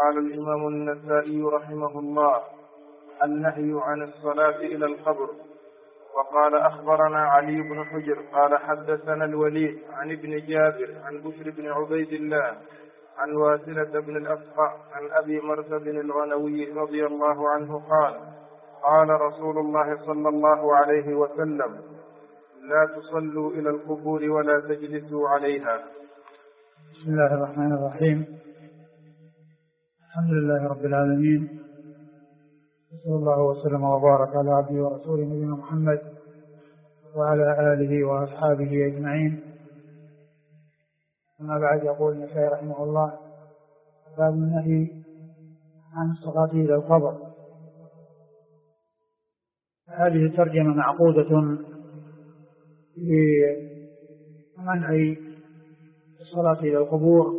قال الإمام النسائي رحمه الله: النهي عن الصلاة إلى القبر. وقال: أخبرنا علي بن حجر قال حدثنا الوليد عن ابن جابر عن بشر بن عبيد الله عن واسلة بن الأسقع عن أبي مرثد الغنوي رضي الله عنه قال: قال رسول الله صلى الله عليه وسلم: لا تصلوا إلى القبور ولا تجلسوا عليها. بسم الله الرحمن الرحيم. الحمد لله رب العالمين، صلى الله وسلم وبارك على عبده ورسوله نبينا محمد وعلى آله وأصحابه أجمعين. أما بعد، يقول النسائي رحمه الله: باب النهي عن الصلاة إلى القبر. هذه الترجمة معقودة لمنع الصلاة إلى القبور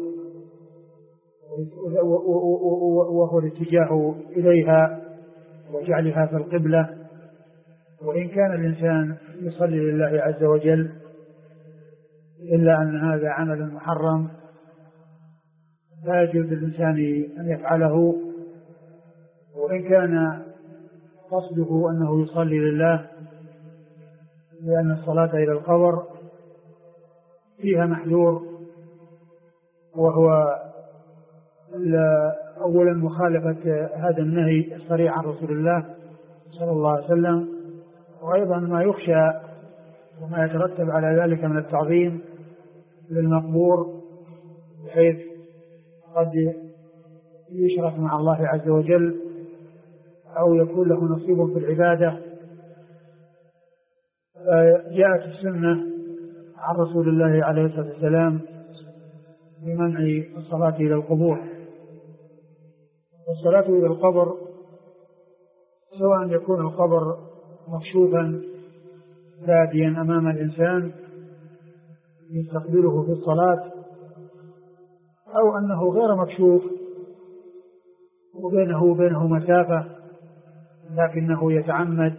وهو الاتجاه إليها وجعلها في القبلة. وإن كان الإنسان يصلي لله عز وجل إلا أن هذا عمل محرم لا يجوز للإنسان أن يفعله. وإن كان قصده أنه يصلي لله، لأن الصلاة إلى القبر فيها محذور، وهو أولا مخالفة هذا النهي الصريح عن رسول الله صلى الله عليه وسلم، وأيضا ما يخشى وما يترتب على ذلك من التعظيم للمقبور، بحيث قد يشرك مع الله عز وجل أو يكون له نصيب في العبادة. جاءت السنة عن رسول الله عليه الصلاة والسلام بمنع الصلاة إلى القبور. والصلاة إلى القبر سواء يكون القبر مكشوفا باديا أمام الإنسان يستقبله في الصلاة، أو أنه غير مكشوف وبينه مسافة لكنه يتعمد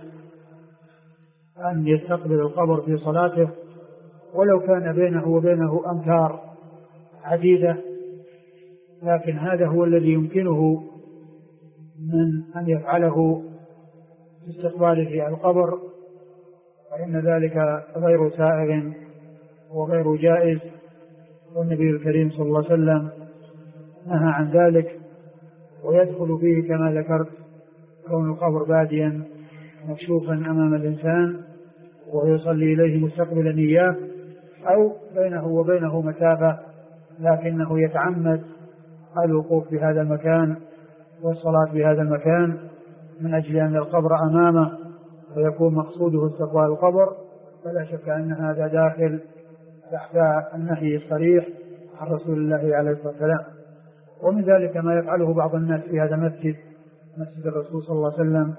أن يستقبل القبر في صلاته، ولو كان بينه وبينه أمتار عديدة، لكن هذا هو الذي يمكنه من أن يفعله في استقباله القبر، فإن ذلك غير سائغ وغير جائز. والنبي الكريم صلى الله عليه وسلم نهى عن ذلك، ويدخل فيه كما ذكرت كون القبر باديا مكشوفا أمام الإنسان ويصلي إليه مستقبلا إياه، أو بينه وبينه مسافة لكنه يتعمد الوقوف في هذا المكان والصلاة في هذا المكان من أجل أن القبر أمامه ويكون مقصوده استقبال القبر، فلا شك أن هذا داخل تحت النهي الصريح عن رسول الله عليه الصلاة والسلام. ومن ذلك ما يفعله بعض الناس في هذا المسجد، مسجد الرسول صلى الله عليه وسلم،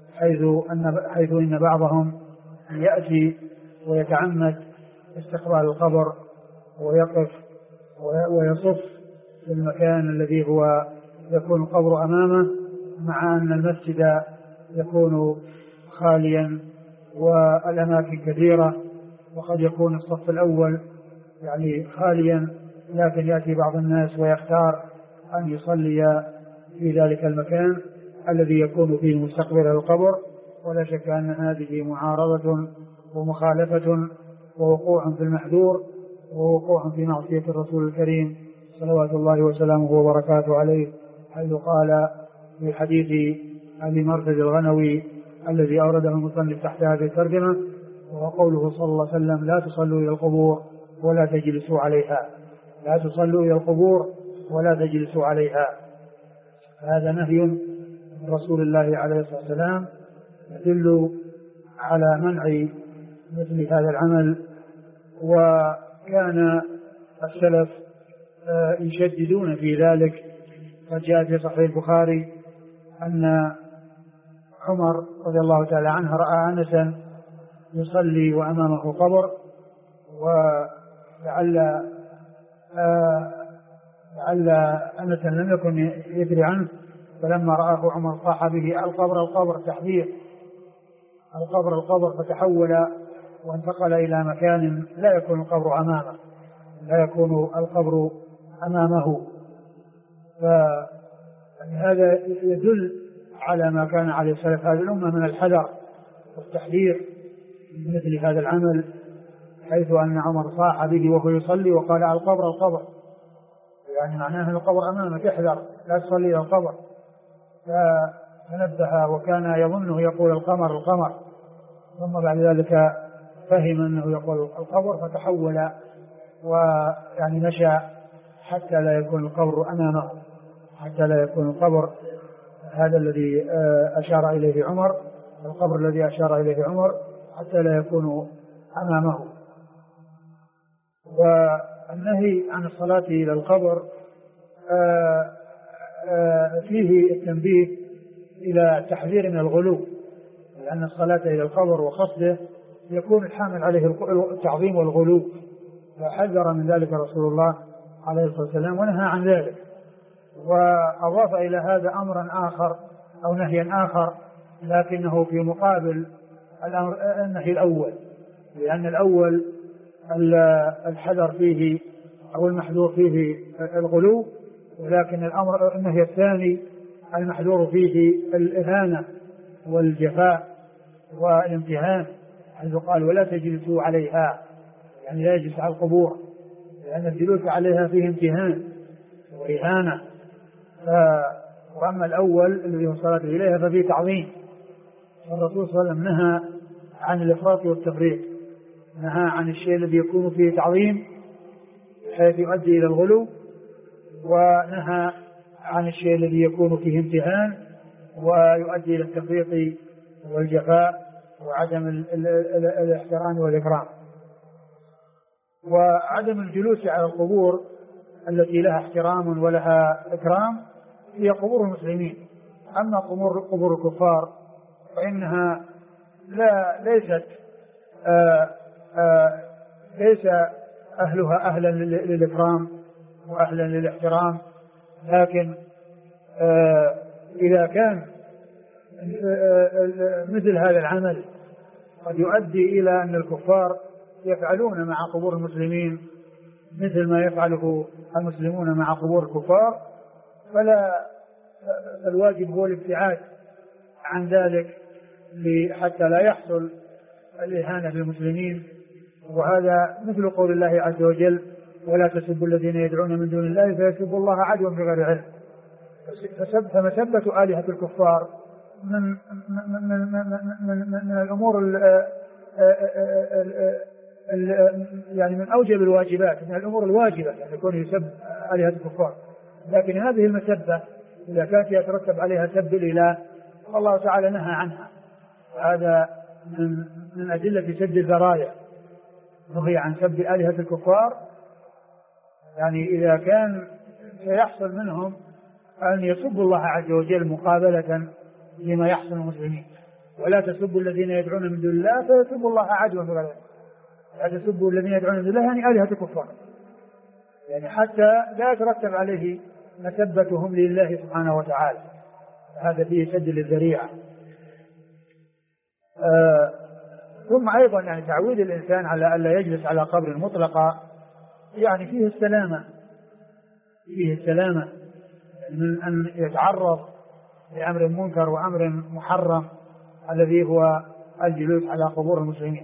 حيث إن بعضهم يأتي ويتعمد استقبال القبر ويقف ويصف في المكان الذي هو يكون القبر أمامه، مع أن المسجد يكون خاليا والأماكن كثيرة، وقد يكون الصف الأول يعني خاليا، لكن يأتي بعض الناس ويختار أن يصلي في ذلك المكان الذي يكون فيه مستقبل القبر. ولا شك أن هذه معارضة ومخالفة ووقوع في المحذور ووقوع في معصية الرسول الكريم صلوات الله وسلامه وبركاته عليه، حيث قال في حديث أبي مرثد الغنوي الذي أورده المصنف تحت هذه الترجمة، وهو قوله صلى الله عليه وسلم: لا تصلوا إلى القبور ولا تجلسوا عليها. لا تصلوا إلى القبور ولا تجلسوا عليها. هذا نهي من رسول الله عليه الصلاة والسلام يدل على منع مثل هذا العمل. وكان السلف يشددون في ذلك. قد جاء في صحيح البخاري أن عمر رضي الله تعالى عنه رأى أنسا يصلي وأمامه قبر، ولعل أنسا لم يكن يدري عنه، فلما رآه عمر صاح به: القبر تحذير، القبر، فتحول وانتقل إلى مكان لا يكون القبر أمامه، لا يكون القبر أمامه. يعني هذا يدل على ما كان عليه سلف هذه الأمة من الحذر والتحذير من مثل هذا العمل، حيث أن عمر صاح به وهو يصلي وقال على القبر القبر، يعني معناه القبر أمامك احذر لا تصلي إلى القبر. فنبه وكان يظنه يقول القمر القمر، ثم بعد ذلك فهم أنه يقول القبر فتحول ويعني مشى حتى لا يكون القبر أمامه، حتى لا يكون القبر هذا الذي أشار إليه عمر، القبر الذي أشار إليه عمر حتى لا يكون أمامه. والنهي عن الصلاة إلى القبر فيه التنبيه إلى التحذير من الغلو، لأن الصلاة إلى القبر وقصده يكون الحامل عليه التعظيم والغلو، فحذر من ذلك رسول الله عليه الصلاة والسلام ونهى عن ذلك، وأضاف إلى هذا أمرا آخر أو نهيا آخر لكنه في مقابل النهي الأول، لأن الأول الحذر فيه أو المحذور فيه الغلو، ولكن النهي الثاني المحذور فيه الإهانة والجفاء والامتهان، حيث قال ولا تجلسوا عليها، يعني لا يجلس على القبور، لأن الجلوس عليها فيه امتهان وإهانة. وأما الأول الذي هو الصلاة إليها ففيه تعظيم. الرسول صلى الله عليه وسلم نهى عن الإفراط والتفريط، نهى عن الشيء الذي يكون فيه تعظيم حيث يؤدي إلى الغلو، ونهى عن الشيء الذي يكون فيه امتهان ويؤدي إلى التفريط والجفاء وعدم الاحترام والإكرام. وعدم الجلوس على القبور التي لها احترام ولها إكرام هي قبور المسلمين. أما قبور الكفار فإنها ليس أهلها أهلا للإكرام وأهلا للاحترام، لكن إذا كان مثل هذا العمل قد يؤدي إلى أن الكفار يفعلون مع قبور المسلمين مثل ما يفعله المسلمون مع قبور الكفار، فالواجب هو الابتعاد عن ذلك حتى لا يحصل الإهانة للمسلمين. وهذا مثل قول الله عز وجل ولا تسبوا الذين يدعون من دون الله فيسبوا الله عدوا بغير علم. فمسبة آلهة الكفار من الأمور يعني من أوجب الواجبات، من الأمور الواجبة أن يكون يسب آلهة الكفار، لكن هذه المسبة إذا كانت يترتب عليها سب الإله الله تعالى نهى عنها، هذا من أدلة سد الذرائع، نهي عن سب آلهة الكفار. يعني إذا كان سيحصل منهم أن يسبوا الله عز وجل مقابلة لما يحصل المسلمين، ولا تسبوا الذين يدعون من دون الله فيسبوا الله عدوا بغير علم. لا تسبوا الذين يدعون من دون الله يعني آلهة الكفار، يعني حتى لا يترتب عليه مسبتهم لله سبحانه وتعالى، هذا فيه سد للذريعة. ثم أيضا يعني تعويد الإنسان على ألا يجلس على قبر مطلقة يعني فيه السلامة من أن يتعرض لأمر منكر وأمر محرم الذي هو الجلوس على قبور المسلمين.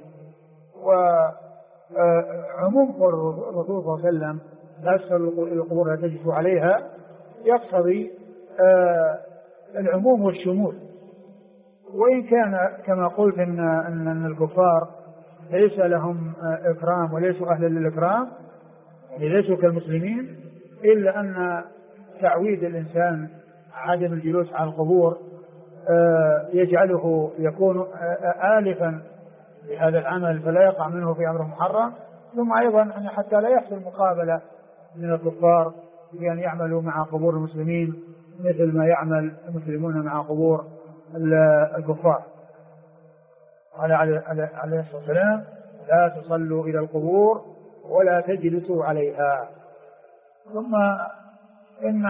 وعموم قول الرسول صلى الله عليه وسلم لا تسلوا إلى القبور لا تجلسوا عليها يقتضي العموم والشمول، وإن كان كما قلت أن الكفار ليس لهم إكرام وليسوا أهلا للإكرام، ليسوا كالمسلمين، إلا أن تعويد الإنسان عدم الجلوس على القبور يجعله يكون آلفا لهذا العمل فلا يقع منه في أمر محرم. ثم أيضا أن حتى لا يحصل مقابلة من الكفار بأن يعملوا مع قبور المسلمين مثل ما يعمل المسلمون مع قبور الكفار. قال عليه الصلاة والسلام لا تصلوا إلى القبور ولا تجلسوا عليها. ثم إن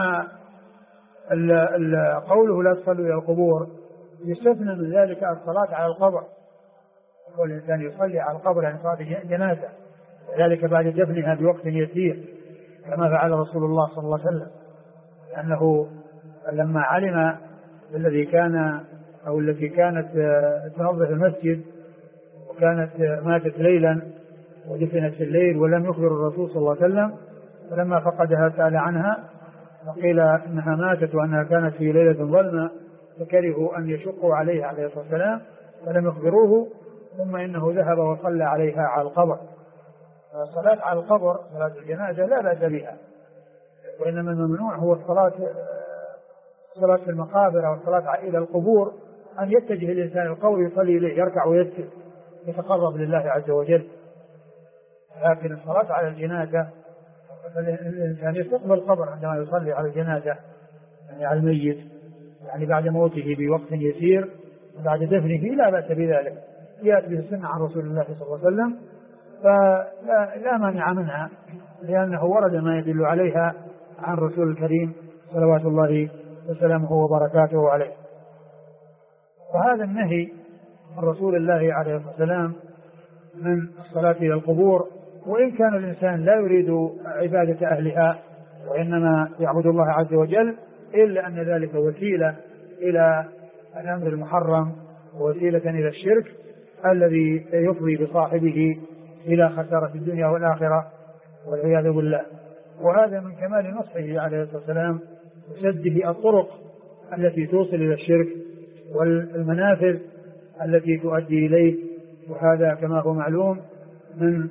قوله لا تصلوا إلى القبور يستثنى من ذلك الصلاة على القبر، والإنسان يصلي على القبر عن صلاة جنازة، ذلك بعد دفنها بوقت يسير كما فعل رسول الله صلى الله عليه وسلم، لأنه لما علم الذي كان أو التي كانت تنظف المسجد وكانت ماتت ليلا ودفنت في الليل ولم يخبر الرسول صلى الله عليه وسلم، فلما فقدها سأل عنها فقيل إنها ماتت وأنها كانت في ليلة ظلمة، فكرهوا أن يشقوا عليها عليه الصلاة والسلام فلم يخبروه، ثم إنه ذهب وصلى عليها على القبر. الصلاة على القبر صلاة الجنازة لا بأس بها، وإنما الممنوع هو الصلاة في المقابر أو الصلاة إلى القبور، أن يتجه الإنسان القبر يصلي إليه يركع ويسجد يتقرب لله عز وجل. لكن الصلاة على الجنازة الإنسان يستقبل القبر عندما يصلي على الجنازة، يعني على الميت، يعني بعد موته بوقت يسير بعد دفنه لا بأس بذلك، يأتي به السنة عن رسول الله صلى الله عليه وسلم، فلا مانع منها، لأنه ورد ما يدل عليها عن رسول الكريم صلوات الله وسلامه وبركاته عليه. وهذا النهي عن رسول الله عليه الصلاة والسلام من الصلاة إلى القبور، وإن كان الإنسان لا يريد عبادة أهلها وإنما يعبد الله عز وجل، إلا أن ذلك وسيلة إلى الأمر المحرم ووسيلة إلى الشرك الذي يفضي بصاحبه إلى خسارة الدنيا والآخرة والعياذ بالله. وهذا من كمال نصحه عليه الصلاة والسلام وسده الطرق التي توصل إلى الشرك والمنافذ التي تؤدي إليه، وهذا كما هو معلوم من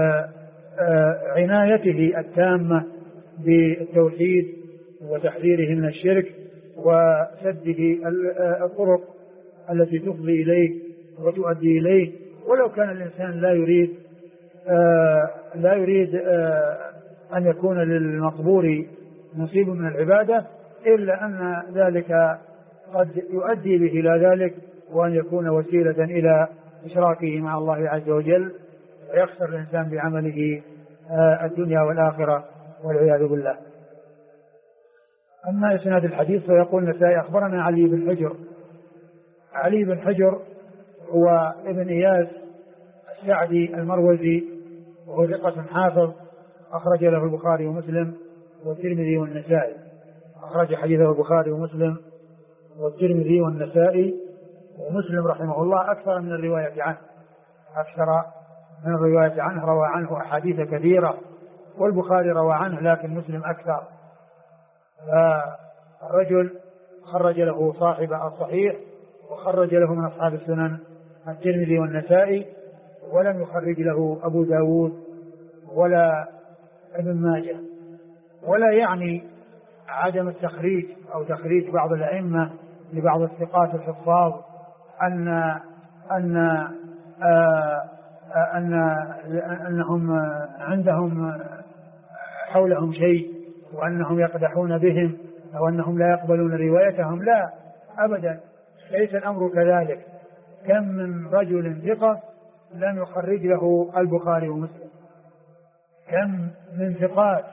عنايته التامة بالتوحيد وتحذيره من الشرك وسده الطرق التي تفضي إليه وتؤدي إليه. ولو كان الإنسان لا يريد أن يكون للمقبور نصيب من العبادة، إلا أن ذلك قد يؤدي به إلى ذلك، وأن يكون وسيلة إلى إشراكه مع الله عز وجل، ويخسر الإنسان بعمله الدنيا والآخرة والعياذ بالله. أما إسناد الحديث فيقول النسائي أخبرنا علي بن حجر. علي بن حجر هو ابن إياس السعدي المروزي، وهو ثقة حافظ، أخرج له البخاري ومسلم والترمذي والنسائي. أخرج حديثه البخاري ومسلم والترمذي والنسائي، ومسلم رحمه الله أكثر من الرواية عنه، روى عنه أحاديث كثيرة، والبخاري روى عنه لكن مسلم أكثر. فالرجل خرج له صاحب الصحيح، وخرج له من أصحاب السنن الترمذي والنسائي، ولم يخرج له أبو داود ولا ابن ماجه. ولا يعني عدم التخريج أو تخريج بعض الأئمة لبعض الثقات الحفاظ أنهم عندهم حولهم شيء وأنهم يقدحون بهم أو أنهم لا يقبلون روايتهم، لا أبدا، ليس الأمر كذلك. كم من رجل ثقة لم يخرج له البخاري ومسلم، كم من ثقات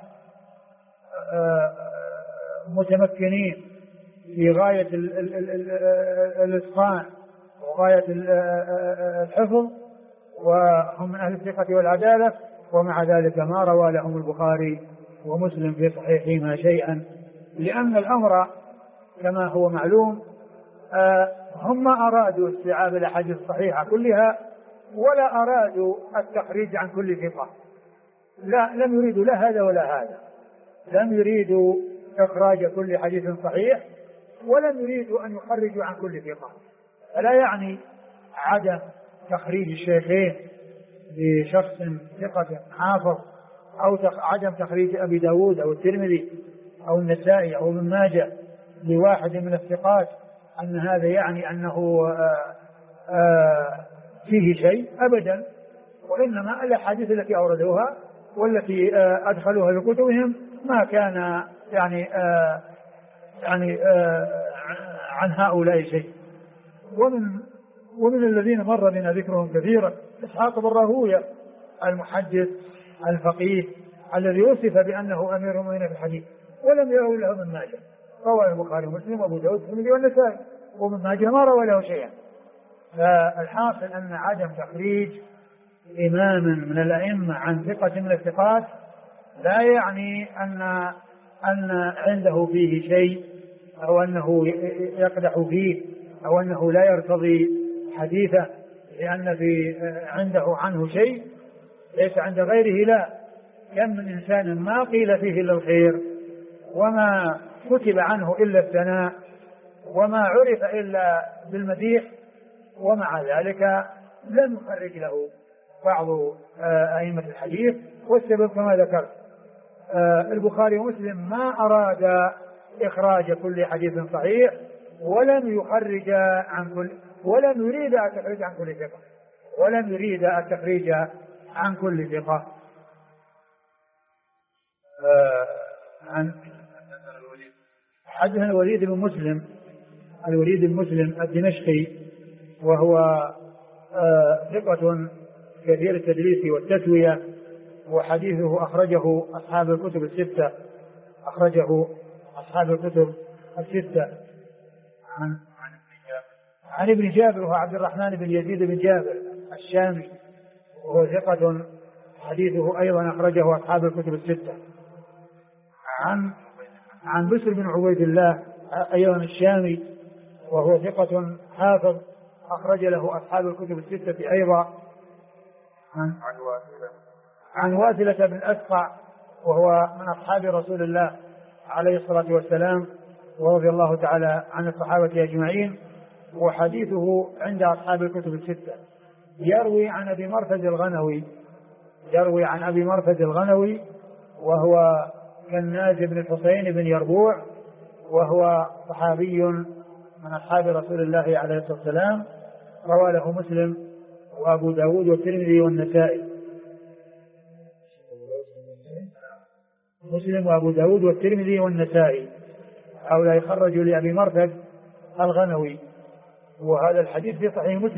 متمكنين في غاية الإتقان وغاية الحفظ وهم من أهل الثقة والعدالة، ومع ذلك ما روى لهم البخاري ومسلم في صحيحهما شيئا، لأن الأمر كما هو معلوم هم أرادوا استيعاب الأحاديث الصحيحة كلها، ولا أرادوا التخريج عن كل ثقة، لا، لم يريدوا لا هذا ولا هذا، لم يريدوا إخراج كل حديث صحيح، ولم يريدوا أن يخرجوا عن كل ثقة. فلا يعني عدم تخريج الشيخين لشخص ثقة حافظ، أو عدم تخريج أبي داود أو الترمذي أو النسائي أو ابن ماجه لواحد من الثقات أن هذا يعني أنه فيه شيء أبدا، وإنما الأحاديث التي أوردوها والتي أدخلوها في كتبهم ما كان يعني عن هؤلاء شيء. ومن الذين مر بنا ذكرهم كثيرا إسحاق بن راهويه المحدث الفقيه الذي وصف بأنه أمير المؤمنين في الحديث، ولم يروي له ابن ماجه، رواه البخاري ومسلم وأبو داود والترمذي والنسائي، وابن ماجه ما روى له شيئا. فالحاصل أن عدم تخريج إمام من الأئمة عن ثقة من الثقات لا يعني أن عنده فيه شيء أو أنه يقدح فيه أو أنه لا يرتضي حديثه لأن عنده عنه شيء ليس عند غيره. لا، كم من إنسان ما قيل فيه إلا الخير وما كتب عنه إلا الثناء وما عرف إلا بالمديح، ومع ذلك لم يخرج له بعض أئمة الحديث. والسبب كما ذكرت البخاري ومسلم ما أراد إخراج كل حديث صحيح ولم يريد التخريج عن كل ثقة حدثنا الوليد بن مسلم الدمشقي وهو ثقة كثير التدليس والتسوية، وحديثه أخرجه أصحاب الكتب الستة. عن ابن جابر وهو عبد الرحمن بن يزيد بن جابر الشامي وهو ثقة حديثه أيضا أخرجه أصحاب الكتب الستة. عن بسر بن عبيد الله أيضا الشامي وهو ثقة حافظ أخرج له أصحاب الكتب الستة أيضا. عن واثلة بن أسقع وهو من أصحاب رسول الله عليه الصلاة والسلام ورضي الله تعالى عن الصحابة أجمعين، وحديثه عند أصحاب الكتب الستة. يروي عن أبي مرثد الغنوي وهو كناز بن الحسين بن يربوع، وهو صحابي من أصحاب رسول الله عليه الصلاة والسلام، روى له مسلم وأبو داود والترمذي والنسائي. هؤلاء خرجوا لأبي مرثد الغنوي، وهذا الحديث في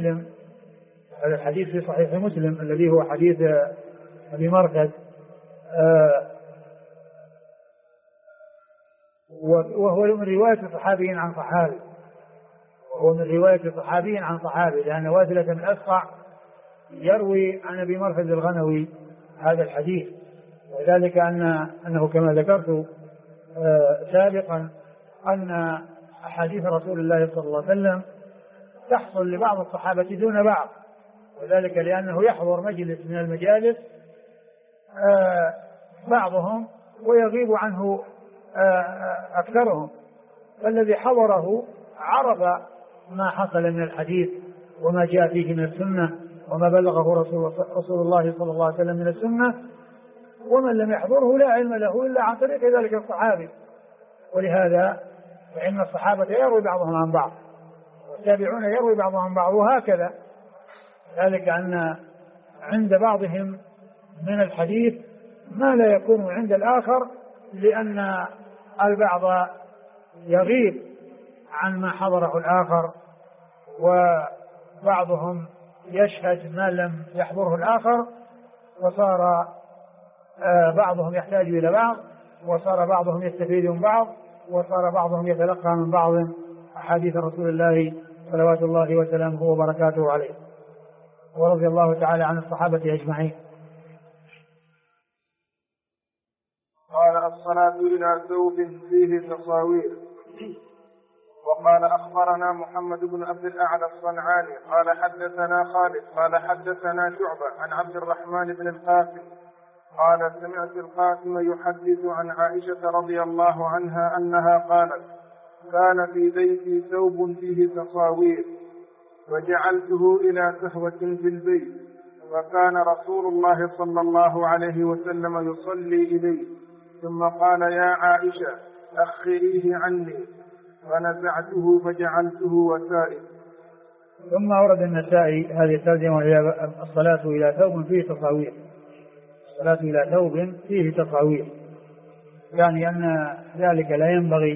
صحيح مسلم الذي هو حديث أبي مرثد، وهو من رواية صحابي عن صحابي، لأن واثلة بن أسقع يروي عن أبي مرثد الغنوي هذا الحديث، وذلك أنه كما ذكرت سابقا أن أحاديث رسول الله صلى الله عليه وسلم تحصل لبعض الصحابة دون بعض، وذلك لأنه يحضر مجلس من المجالس بعضهم ويغيب عنه أكثرهم، فالذي حضره عرف ما حصل من الحديث وما جاء فيه من السنة وما بلغه رسول الله صلى الله عليه وسلم من السنة، ومن لم يحضره لا علم له إلا عن طريق ذلك الصحابي. ولهذا فإن الصحابة يروي بعضهم عن بعض والتابعون يروي بعضهم عن بعض، وهكذا، ذلك أن عند بعضهم من الحديث ما لا يكون عند الآخر، لأن البعض يغيب عن ما حضره الآخر، وبعضهم يشهد ما لم يحضره الآخر، وصار بعضهم يحتاج إلى بعض، وصار بعضهم يستفيد من بعض، وصار بعضهم يتلقى من بعض أحاديث رسول الله صلوات الله وسلامه وبركاته عليه، ورضي الله تعالى عن الصحابة أجمعين. قال الصلاة إلى ثوب فيه تصاوير. وقال أخبرنا محمد بن عبد الأعلى الصنعاني قال حدثنا خالد قال حدثنا شعبة عن عبد الرحمن بن القاسم قال سمعت القاسم يحدث عن عائشة رضي الله عنها أنها قالت كان في بيتي ثوب فيه تصاوير وجعلته إلى سهوة في البيت، وكان رسول الله صلى الله عليه وسلم يصلي إليه، ثم قال يا عائشة أخريه عني، فنزعته فجعلته وسائل. ثم أورد النسائي هذه الترجمة وهي الصلاة إلى ثوب فيه تصاوير، يعني أن ذلك لا ينبغي،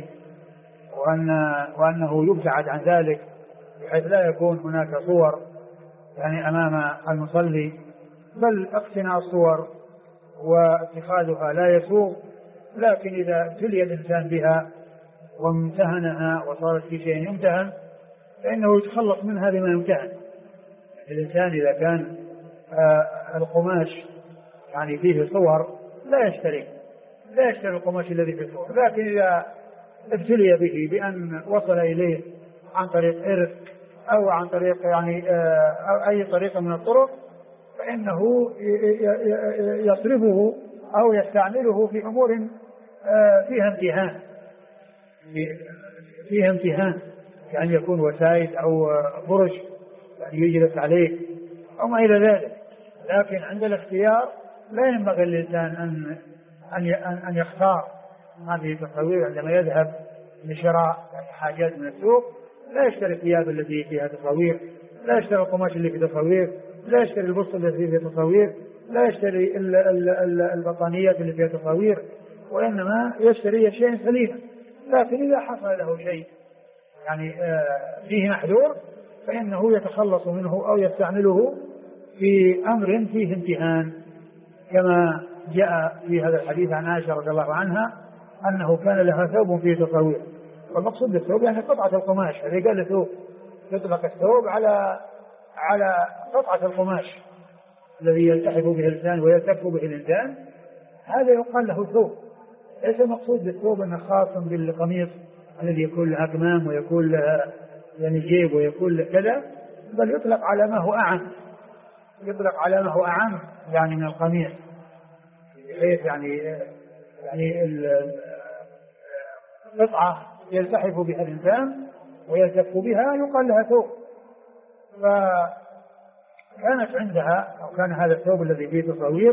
وأنه يبتعد عن ذلك بحيث لا يكون هناك صور يعني أمام المصلي، بل اقتناء الصور واتخاذها لا يسوغ، لكن إذا ابتلي الإنسان بها وامتهنها وصارت في شيء يمتهن فإنه يتخلص منها بما يمتهن. الإنسان إذا كان القماش يعني فيه صور لا يشتري القماش الذي فيه صور، لكن إذا ابتلي به بأن وصل إليه عن طريق إرث أو عن طريق يعني أو أي طريقة من الطرق، فإنه يصرفه أو يستعمله في أمور فيها امتهان يعني يكون وسائد أو برج يعني يجلس عليه أو ما إلى ذلك. لكن عند الاختيار لا ينبغي للإنسان أن يختار هذه التصاوير. عندما يذهب لشراء حاجات من السوق لا يشتري الثياب التي فيها تصاوير، لا يشتري القماش اللي فيه تصاوير، لا يشتري البسط الذي فيه تصاوير، لا يشتري البطانيات اللي فيها تصاوير، وإنما يشتري شيء سليم. لكن إذا حصل له شيء يعني فيه محذور فإنه يتخلص منه أو يستعمله في أمر فيه امتهان، كما جاء في هذا الحديث عن عائشة رضي الله عنها أنه كان لها ثوب فيه تصاوير. والمقصود بالثوب يعني قطعة القماش، الذي قال ثوب يطلق الثوب على قطعة القماش الذي يلتحف به الإنسان ويلتف به الإنسان، هذا يقال له ثوب. ليس المقصود بالثوب أنه خاص بالقميص الذي يكون له أكمام ويكون له يعني جيب ويكون له كذا، بل يطلق على ما هو أعم يعني من القميص، بحيث يعني القطعة يلتحف بها الإنسان ويلتف بها يقال لها ثوب. فكانت عندها أو كان هذا الثوب الذي فيه تصاوير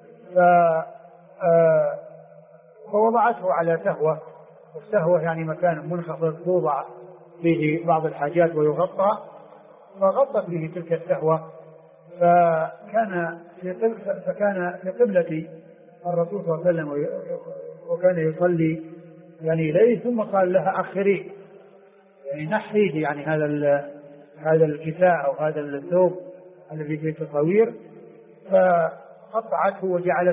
فوضعته على سهوة، والسهوة يعني مكان منخفض توضع فيه بعض الحاجات ويغطى، فغطت به تلك السهوة. فكان في قبلة الرسول صلى الله عليه وسلم وكان يصلي يعني إليه، ثم قال لها أخريه يعني نحيه يعني هذا الكساء أو هذا الثوب الذي فيه تصاوير، فقطعته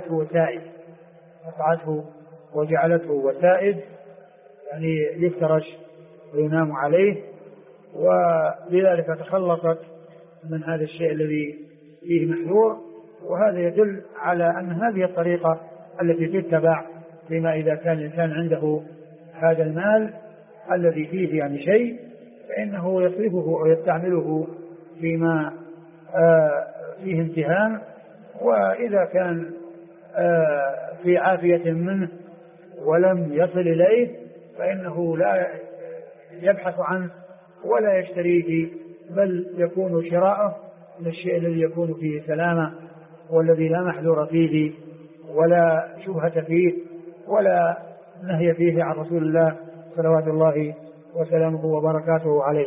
وجعلته وسائد يعني يفترش وينام عليه، ولذلك تخلصت من هذا الشيء الذي فيه محذور. وهذا يدل على أن هذه الطريقة التي تتبع فيما إذا كان الإنسان عنده هذا المال الذي فيه يعني شيء، فإنه يصرفه ويستعمله فيما فيه امتهان. وإذا كان في عافية منه ولم يصل إليه فإنه لا يبحث عنه ولا يشتريه، بل يكون شراءه للشيء الذي يكون فيه سلامة والذي لا محذور فيه ولا شبهة فيه ولا نهي فيه عن رسول الله صلوات الله وسلامه وبركاته عليه.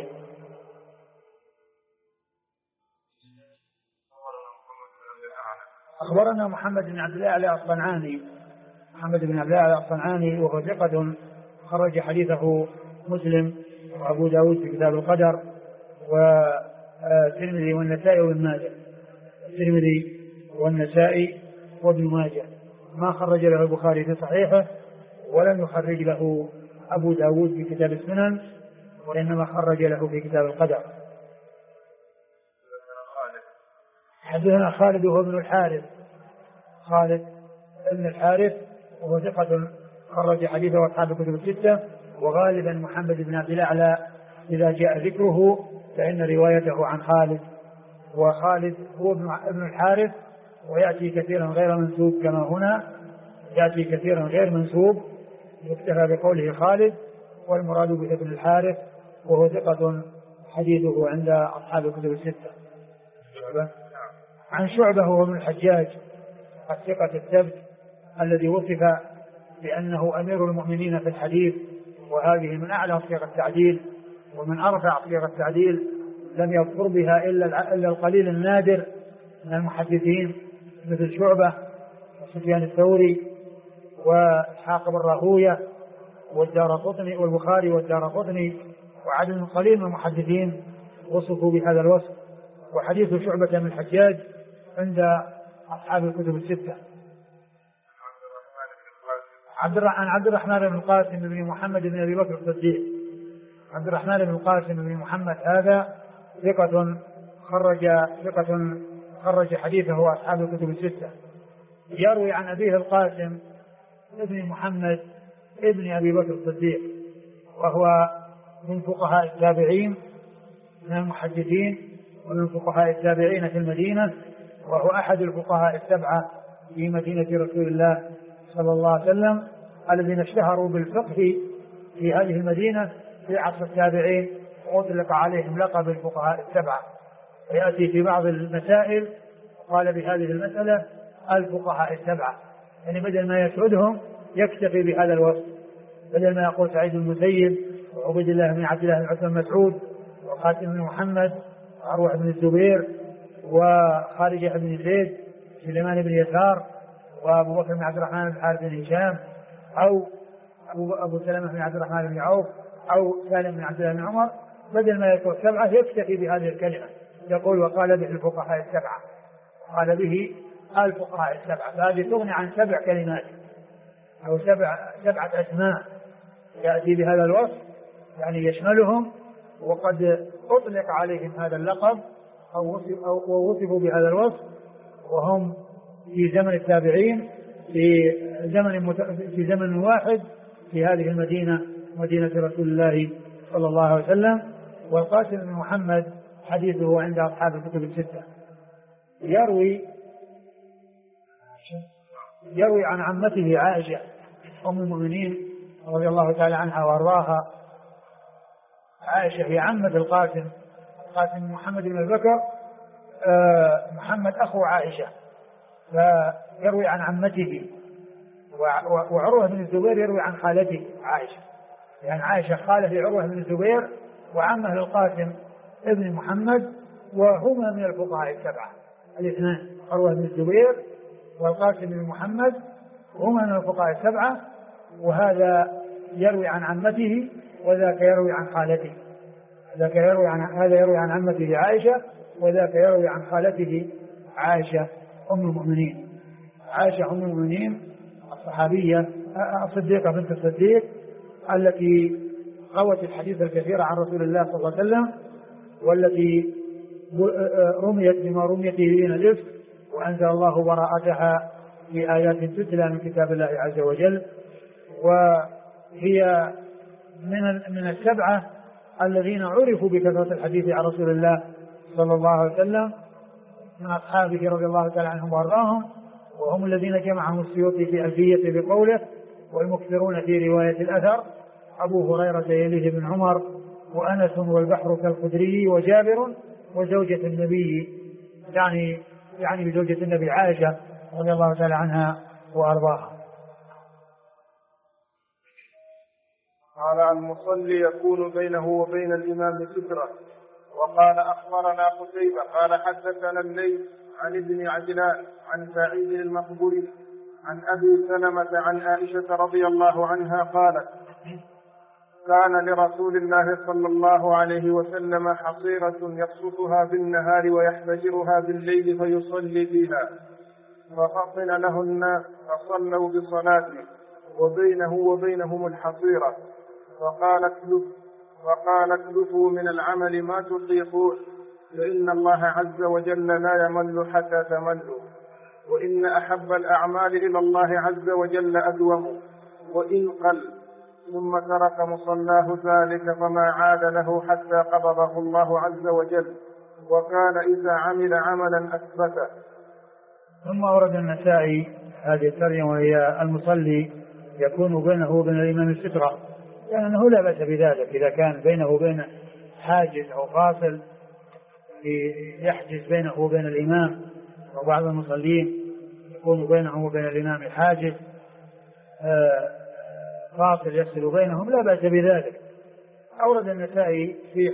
أخبرنا محمد بن عبد الأعلى الصنعاني وهو ثقة خرج حديثه مسلم وأبو داود في كتاب القدر والترمذي والنسائي وابن ماجه. الترمذي والنسائي وابن ماجه ما خرج له البخاري في صحيحه، ولم يخرج له أبو داود في كتاب السنن، وإنما خرج له في كتاب القدر. حدثنا خالد وهو ابن الحارث، خالد ابن الحارث وهو ثقة خرج حديثه أصحاب الكتب الستة. وغالبا محمد بن عبد الأعلى إذا جاء ذكره فإن روايته عن خالد، وخالد هو ابن الحارث، ويأتي كثيرا غير منسوب كما هنا يأتي كثيرا غير منسوب، يكتفى بقوله خالد والمراد بابن الحارث، وهو ثقة حديثه عند أصحاب الكتب الستة. عن شعبة هو ابن الحجاج الثقة الثبت الذي وصف بأنه أمير المؤمنين في الحديث، وهذه من أعلى صيغ التعديل ومن أرفع صيغ التعديل، لم يذكر بها إلا القليل النادر من المحدثين مثل شعبة وسفيان الثوري وإسحاق بن راهوية والدارقطني والبخاري والدارقطني، وعدد قليل من المحدثين وصفوا بهذا الوصف. وحديث شعبة من الحجاج عند أصحاب الكتب الستة. عن عبد الرحمن بن القاسم بن محمد بن أبي بكر الصديق. عبد الرحمن بن القاسم بن محمد هذا ثقة خرج حديثه أصحاب الكتب الستة. يروي عن أبيه القاسم ابن محمد ابن أبي بكر الصديق، وهو من فقهاء التابعين من المحدثين ومن فقهاء التابعين في المدينة، وهو أحد الفقهاء السبعة في مدينة رسول الله صلى الله عليه وسلم الذين اشتهروا بالفقه في هذه المدينة في عصر التابعين، وأطلق عليهم لقب الفقهاء السبعة. ويأتي في بعض المسائل قال بهذه المسألة الفقهاء السبعة، يعني بدل ما يسعدهم يكتفي بهذا الوصف، بدل ما يقول سعيد بن المسيب وعبيد الله بن عبد الله بن عثمان مسعود وقاسم بن محمد وعروة بن الزبير وخارجة بن زيد سليمان بن يسار وأبو بكر بن عبد الرحمن بن الحارث بن هشام أو أبو سلمة بن عبد الرحمن بن عوف أو سالم بن عبد الله بن عمر، بدل ما يكون سبعة يكتفي بهذه الكلمة، يقول وقال به الفقهاء السبعة، قال به الفقهاء السبعة، فهذه تغني عن 7 كلمات أو 7 أسماء يأتي بهذا الوصف، يعني يشملهم، وقد أطلق عليهم هذا اللقب أو وصفوا بهذا الوصف، وهم في زمن التابعين في زمن واحد في هذه المدينة، مدينة رسول الله صلى الله عليه وسلم. والقاسم بن محمد حديثه عند أصحاب الكتب الستة، يروي عن عمته عائشة أم المؤمنين رضي الله تعالى عنها وأرضاها. عائشة هي عمة القاسم بن محمد بن بكر، محمد أخو عائشة، فيروي عن عمته. وعروة بن الزبير يروي عن خالته عائشة، يعني عائشة خالة عروة بن الزبير وعمه القاسم ابن محمد، وهما من الفقهاء السبعة الاثنان، عروة بن الزبير والقاسم بن محمد هما من الفقهاء السبعة، وهذا يروي عن عمته وذاك يروي عن خالته، هذا يروي عن عمته عائشة وذاك يروي عن خالته عائشة أم المؤمنين. عائشة أم المؤمنين الصحابية الصديقة بنت الصديق التي روت الحديث الكثير عن رسول الله صلى الله عليه وسلم، والتي رميت بما رميت به من الإفك، وأنزل الله براءتها في آيات تتلى من كتاب الله عز وجل. وهي من السبعة الذين عرفوا بكثرة الحديث عن رسول الله صلى الله عليه وسلم من أصحابه رضي الله تعالى عنهم وأرضاهم، وهم الذين جمعهم السيوطي في ألفية بقوله والمكثرون في رواية الأثر أبو هريرة يليه بن عمر وأنس والبحر كالخدري وجابر وزوجة النبي، يعني بزوجة النبي عائشة رضي الله تعالى عنها وأرضاها. قال المصلي يكون بينه وبين الإمام سترة. وقال أخبرنا قتيبة قال حدثنا الليث عن ابن عجلان عن سعيد المقبري عن أبي سلمة عن عائشة رضي الله عنها قالت كان لرسول الله صلى الله عليه وسلم حصيرة يبسطها بالنهار ويحتجرها بالليل فيصلي فيها، ففطن له الناس فصلوا بصلاته وبينه وبينهم الحصيرة، فقال اكلفوا من العمل ما تطيقون، فإن الله عز وجل لا يمل حتى تملوا، وإن أحب الأعمال إلى الله عز وجل أدوم وإن قل، ثم ترك مصلاه ذلك فما عاد له حتى قبضه الله عز وجل، وكان إذا عمل عملا أثبته. ثم أورد النسائي هذه الترجمة وهي المصلي يكون بينه وبين الإمام سترة، لأنه لا بأس بذلك إذا كان بينه وبين حاجز أو فاصل يحجز بينه وبين الإمام، وبعض المصلين يكون بينه وبين الإمام حاجز فاصل يفصل بينهم، لا بأس بذلك. أورد النسائي في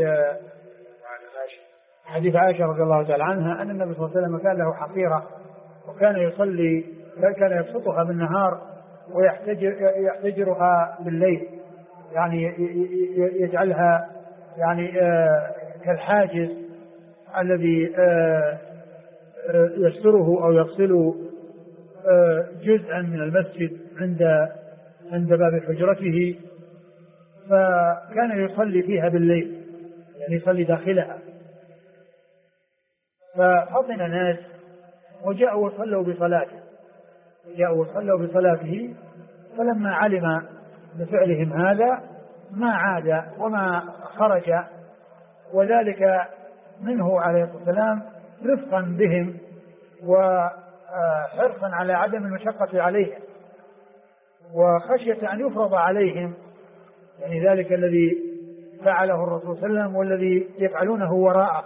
حديث عائشة رضي الله تعالى عنها أن النبي صلى الله عليه وسلم كان له حصيرة وكان يصلي، كان يبسطها بالنهار ويحتجرها بالليل، يعني يجعلها يعني كالحاجز الذي يستره أو يفصل جزءا من المسجد عند باب حجرته، فكان يصلي فيها بالليل، يعني يصلي داخلها. ففطن ناس وجاءوا وصلوا بصلاته، فلما علم بفعلهم هذا ما عاد وما خرج، وذلك منه عليه الصلاة والسلام رفقا بهم وحرصا على عدم المشقة عليهم وخشية أن يفرض عليهم، يعني ذلك الذي فعله الرسول صلى الله عليه وسلم والذي يفعلونه وراءه.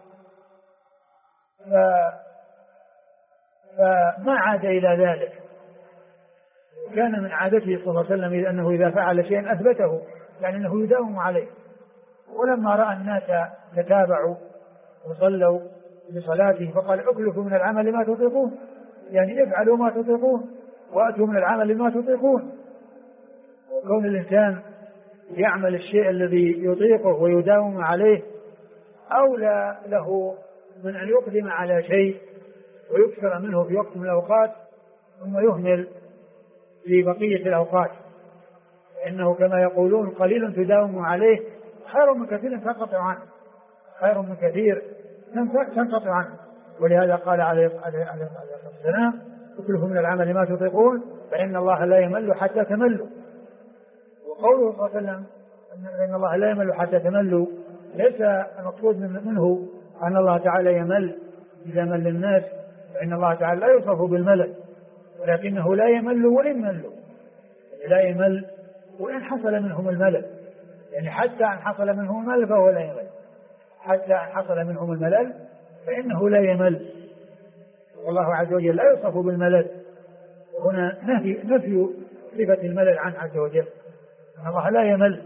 فما عاد إلى ذلك. كان من عادته صلى الله عليه وسلم أنه إذا فعل شيئا أثبته، يعني أنه يداوم عليه. ولما رأى الناس تتابعوا وصلوا بصلاته فقال اكلفوا من العمل ما تطيقون، يعني افعلوا ما تطيقون وأتوا من العمل ما تطيقون. وكون الإنسان يعمل الشيء الذي يطيقه ويداوم عليه أولى له من أن يقدم على شيء ويكثر منه في وقت من الأوقات ثم يهمل في بقية الأوقات، إنه كما يقولون قليل تداوم عليه خير من كثير تنقطع عنه، خير من كثير تنقطع عنه. ولهذا قال عليه الصلاة والسلام اكلفوا من العمل ما تطيقون فإن الله لا يمل حتى تملوا. وقوله صلى الله عليه وسلم إن الله لا يمل حتى تملوا ليس المقصود منه أن الله تعالى يمل إذا مل الناس، فإن الله تعالى لا يوصف بالملل، ولكنه لا يمل وإن ملوا، لا يمل وإن حصل منهم الملل، يعني حتى أن حصل منهم الملل فهو لا يمل، حتى أن حصل منهم الملل فإنه لا يمل. والله عز وجل لا يوصف بالملل، هنا نفي صفة الملل عنه عز وجل، أن الله لا يمل.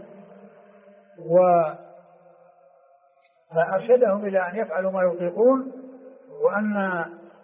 فأرشدهم إلى أن يفعلوا ما يطيقون، وأن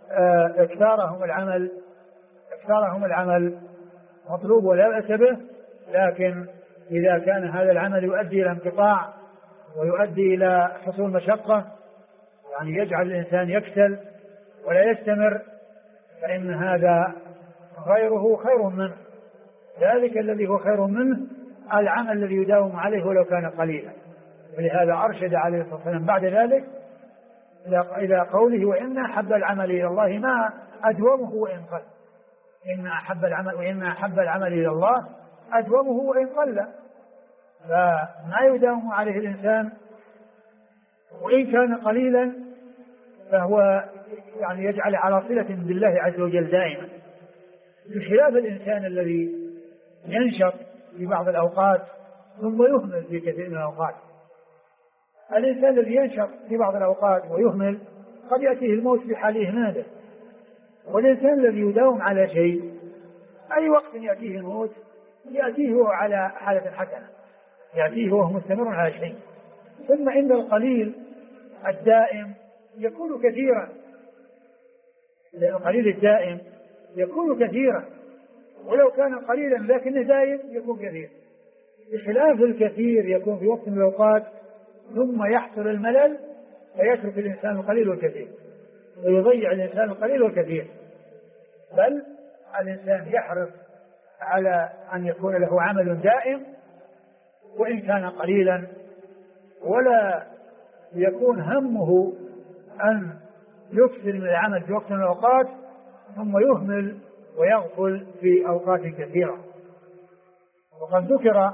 اكثارهم العمل مطلوب ولا بأس به، لكن إذا كان هذا العمل يؤدي إلى انقطاع ويؤدي إلى حصول مشقة، يعني يجعل الإنسان يكسل ولا يستمر، فإن هذا غيره خير منه. ذلك الذي هو خير منه العمل الذي يداوم عليه ولو كان قليلا. ولهذا أرشد عليه الصلاة والسلام بعد ذلك إلى قوله وإن أحب العمل إلى الله ما أدومه وإن قل. وإن أحب العمل إلى الله أدومه وإن قل. فما يداوم عليه الإنسان وإن كان قليلا فهو يعني يجعل على صلة بالله عز وجل دائما، بخلاف الإنسان الذي ينشط في بعض الأوقات ثم يهمل في كثير من الأوقات. الإنسان الذي ينشط في بعض الأوقات ويهمل قد يأتيه الموت في حال إهماله، والإنسان الذي يداوم على شيء أي وقت يأتيه الموت يأتيه هو على حالة حسنة، يأتيه وهو مستمر على شيء. ثم إن القليل الدائم يكون كثيرا، القليل الدائم يكون كثيرا، ولو كان قليلا لكنه دائم يكون كثير، بخلاف الكثير يكون في وقت من الأوقات ثم يحصل الملل فيترك الإنسان القليل والكثير ويضيع الإنسان القليل والكثير. بل الإنسان يحرص على أن يكون له عمل دائم وإن كان قليلا، ولا يكون همه أن يكثر من العمل في وقت من الأوقات ثم يهمل ويغفل في أوقات كثيرة. وقد ذكر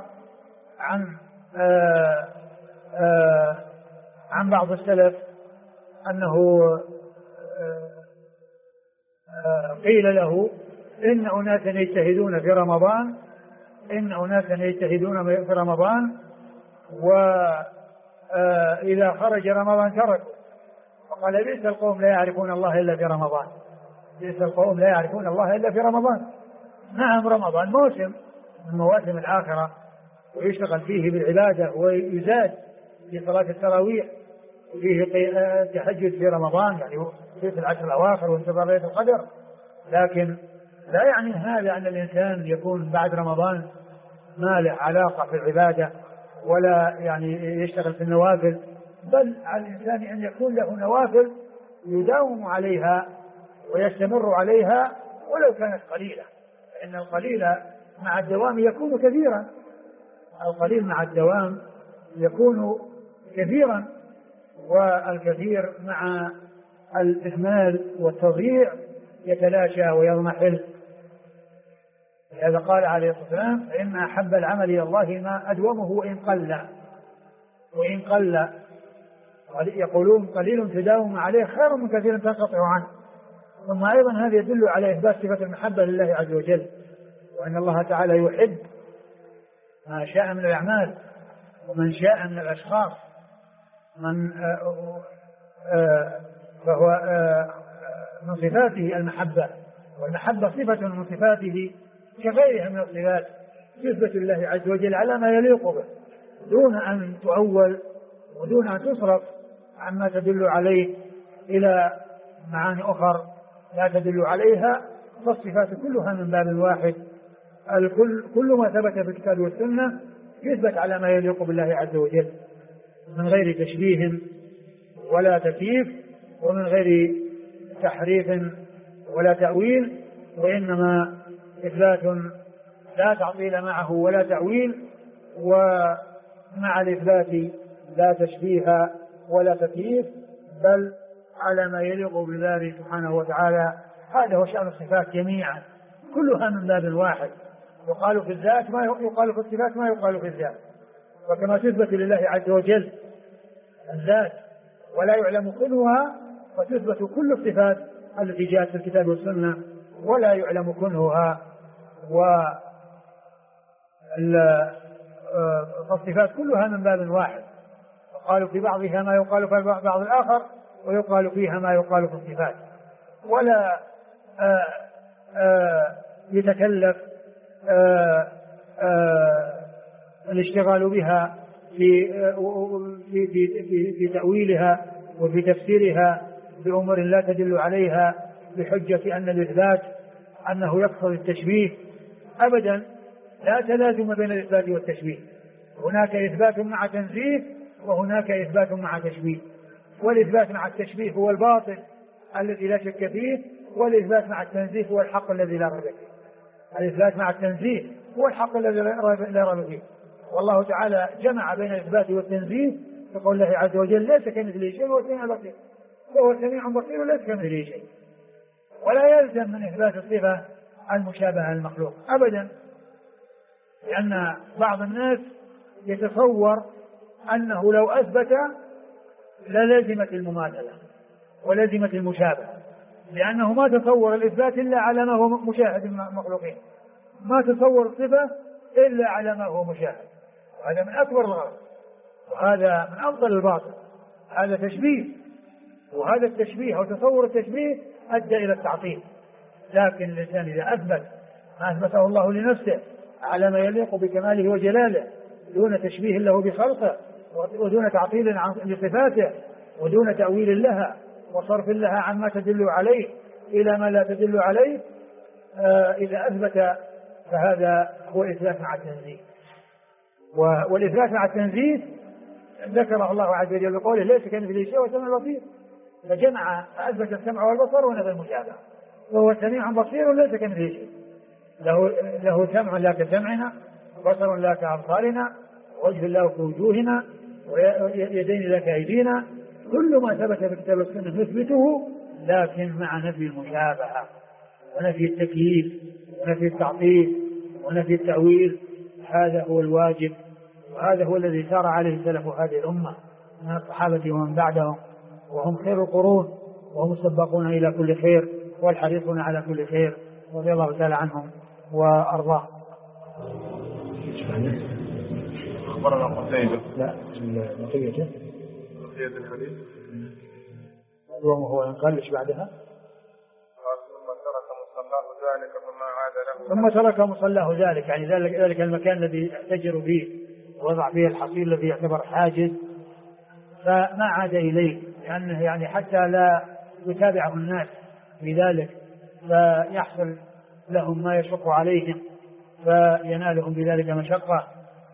عن بعض السلف أنه قيل له إن أناسا يجتهدون في رمضان وإذا خرج رمضان تركوا، فقال بئس القوم لا يعرفون الله إلا في رمضان، بئس القوم لا يعرفون الله إلا في رمضان. نعم رمضان موسم من مواسم الآخرة ويشتغل فيه بالعبادة ويزاد في صلاة التراويح وفيه تهجد في رمضان، يعني في العشر الأواخر وانتظار ليلة القدر، لكن لا يعني هذا أن الإنسان يكون بعد رمضان ما له علاقة في العبادة ولا يعني يشتغل في النوافل، بل على الإنسان أن يكون له نوافل يداوم عليها ويستمر عليها ولو كانت قليلة، فإن القليل مع الدوام يكون كثيرا، القليل مع الدوام يكون كثيرا، والكثير مع الإهمال والتضييع يتلاشى ويضمحل. هذا قال عليه الصلاة والسلام: إن أحب العمل إلى الله ما أدومه وإن قل يقولون قليل تداوم عليه خير من كثير تنقطع عنه. ثم أيضا هذا يدل على إثبات صفة المحبة لله عز وجل، وأن الله تعالى يحب ما شاء من الأعمال ومن شاء من الأشخاص، فهو من صفاته المحبة، والمحبة صفة من صفاته كغيرها من الصفات، يثبت لله عز وجل على ما يليق به دون أن تؤول ودون أن تصرف عما تدل عليه إلى معاني أخرى لا تدل عليها. فالصفات كلها من باب واحد، كل ما ثبت في الكتاب والسنة يثبت على ما يليق بالله عز وجل من غير تشبيه ولا تكييف، ومن غير تحريف ولا تأويل، وإنما إثبات لا تعطيل معه ولا تأويل، ومع الإثبات لا تشبيه ولا تكييف، بل على ما يليق بالله سبحانه وتعالى. هذا هو شأن الصفات جميعا، كلها من باب واحد، يقال في الذات ما يقال في الصفات ما يقال في الذات. وكما تثبت لله عز وجل الذات ولا يعلم كنهها، فتثبت كل الصفات التي جاءت في الكتاب والسنة ولا يعلم كنهها. فالصفات كلها من باب واحد، وقالوا في بعضها ما يقال في بعض الآخر، ويقال فيها ما يقال في الصفات، ولا يتكلف الاشتغال بها في تأويلها وفي تفسيرها بأمور لا تدل عليها بحجة أن الإثبات أنه يقصد التشبيه. أبدا، لا تلازم بين الإثبات والتشبيه، هناك إثبات مع تنزيه وهناك إثبات مع تشبيه، والإثبات مع التشبيه هو الباطل الذي لا شك فيه، والإثبات مع التنزيه هو الحق الذي لا ريب فيه. الإثبات مع التنزيه هو الحق الذي لا ريب فيه، والله تعالى جمع بين الإثبات والتنزيه بقول الله عز وجل: ليس كمثله شيء وهو السميع البصير، وهو سميع بصير وليس كمثله شيء. ولا يلزم من إثبات الصفة المشابهة للمخلوق أبدا، لأن بعض الناس يتصور أنه لو أثبت للزمت المماثلة ولزمت المشابهة، لأنه ما تصور الإثبات إلا على ما هو مشاهد من المخلوقين، ما تصور الصفة إلا على ما هو مشاهد، وهذا من أكبر الغلط، وهذا من أفضل الباطل. هذا تشبيه، وهذا التشبيه أو تصور التشبيه أدى إلى التعطيل. لكن الإنسان إذا أثبت ما أثبته الله لنفسه على ما يليق بكماله وجلاله دون تشبيه له بخلقه، ودون تعطيل لصفاته، ودون تأويل لها وصرف لها عما تدل عليه إلى ما لا تدل عليه، إذا أثبت فهذا هو إثبات مع التنزيه. والإثبات مع التنزيه ذكره الله عز وجل بقوله: ليس كمثله شيء وهو السميع البصير، فجمع فأثبت السمع والبصر ونفى المشابهة، وهو سميع بصير وليس كمثله شيء، له سمع لا كسمعنا، بصر لا كأبصارنا، وجه لا كوجوهنا، ويدين لا كأيدينا. كل ما ثبت في الكتاب والسنة نثبته، لكن مع نفي المشابهة ونفي التكييف ونفي التعطيل ونفي التأويل. هذا هو الواجب، وهذا هو الذي سار عليه سلف هذه الأمة من الصحابة ومن بعدهم، وهم خير القرون، وهم السباقون إلى كل خير والحريصون على كل خير، رضي الله تعالى عنهم وأرضاه. أخبرنا قتيبة بقية الحديث وهو ينقلش بعدها ثم ترك مصلاه ذلك، يعني ذلك المكان الذي يحتجر فيه ووضع فيه الحصير الذي يعتبر حاجز، فما عاد إليه، لأنه يعني حتى لا يتابعه الناس في ذلك فيحصل لهم ما يشق عليهم فينالهم بذلك مشقة.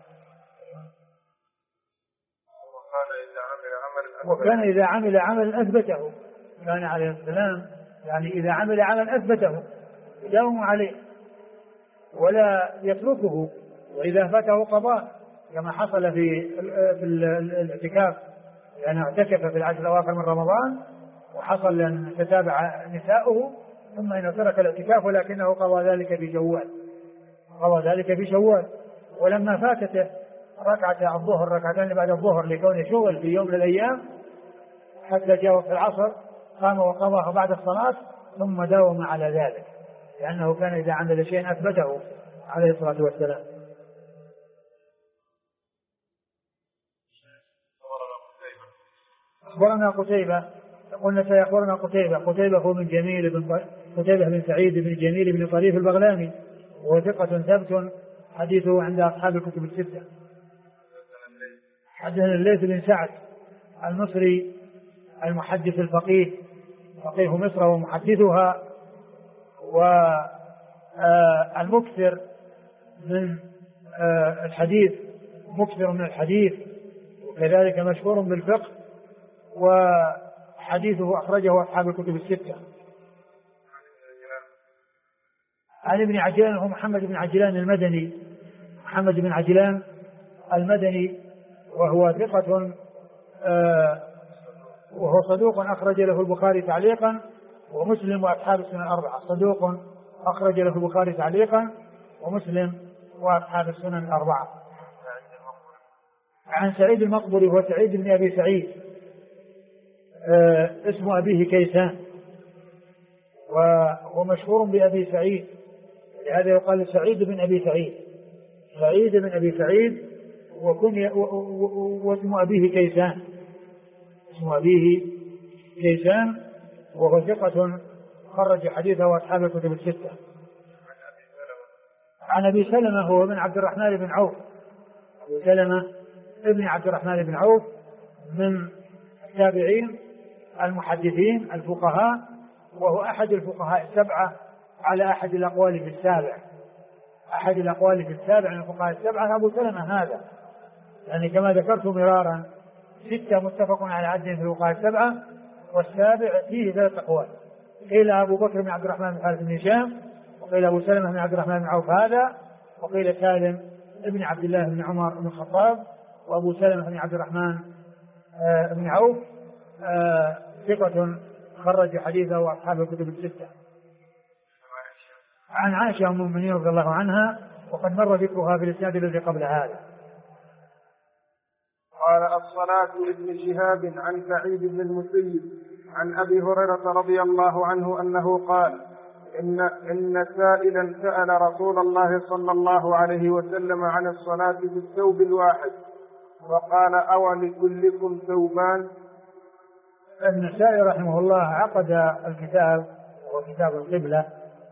وكان إذا عمل عمل أثبته، كان عليه السلام يعني إذا عمل عمل أثبته يداوم عليه ولا يتركه، وإذا فاته قضاء كما حصل في الاعتكاف، يعني اعتكف في العشر الأواخر من رمضان وحصل أن تتابع نساؤه، ثم إنه ترك الاعتكاف ولكنه قضى ذلك بجوال، قضى ذلك في شوال. ولما فاتته ركعة الظهر ركعتين بعد الظهر لكونه شغل في يوم من الأيام حتى جاء وقت العصر قام وقضاها بعد الصلاة ثم داوم على ذلك، لأنه كان إذا عمل شيء أثبته عليه الصلاة والسلام. أخبرنا قتيبة، قلنا سيخبرنا قتيبة هو من قتيبة بن سعيد بن جميل بن طريف البغلاني، وهو ثقة ثبت حديثه عند أصحاب الكتب الستة. حدثنا الليث بن سعد المصري المحدث الفقيه، فقيه مصر ومحدثها، والمكثر من الحديث، مكثر من الحديث، وكذلك مشهور بالفقه، وحديثه أخرجه أصحاب الكتب الستة. عن ابن عجلان هو محمد بن عجلان المدني، محمد بن عجلان المدني، وهو ثقة وهو صدوق أخرج له البخاري تعليقا ومسلم وأصحاب السنن الأربعة. صدوق أخرج له البخاري تعليقا ومسلم وأصحاب السنن الأربعة. عن سعيد المقبري هو سعيد بن أبي سعيد، اسم أبيه كيسان، ومشهور بأبي سعيد، لهذا يقال سعيد بن أبي سعيد، سعيد بن أبي سعيد، واسم أبيه كيسان، اسم أبيه كيسان، وهو ثقة خرج حديثه أصحاب الكتب الستة. عن أبي سلمة هو بن عبد الرحمن بن عوف، أبو سلمة ابن عبد الرحمن بن عوف من التابعين المحدثين الفقهاء، وهو أحد الفقهاء السبعة على أحد الأقوال في السابع، أحد الأقوال في السابع من الفقهاء السبعة أبو سلمة هذا، يعني كما ذكرت مرارا 6 متفق على عدهم في الفقهاء السبعة، والسابع فيه 3 أقوال، قيل أبو بكر بن عبد الرحمن بن حارث بن هشام، وقيل أبو سلمة بن عبد الرحمن بن عوف هذا، وقيل سالم ابن عبد الله بن عمر بن الخطاب، وأبو سلمة بن عبد الرحمن بن عوف ثقة خرج حديثه وأصحاب الكتب الستة. عن عائشة أم المؤمنين رضي الله عنها، وقد مر ذكرها في الإسناد الذي قبل هذا. قال الصلاة لابن شهاب عن سعيد بن المسيب عن أبي هريرة رضي الله عنه أنه قال إن سائلا سأل رسول الله صلى الله عليه وسلم عن الصلاة بالثوب الواحد وقال أو لكلكم ثوبان. النسائي رحمه الله عقد الكتاب وهو كتاب القبلة،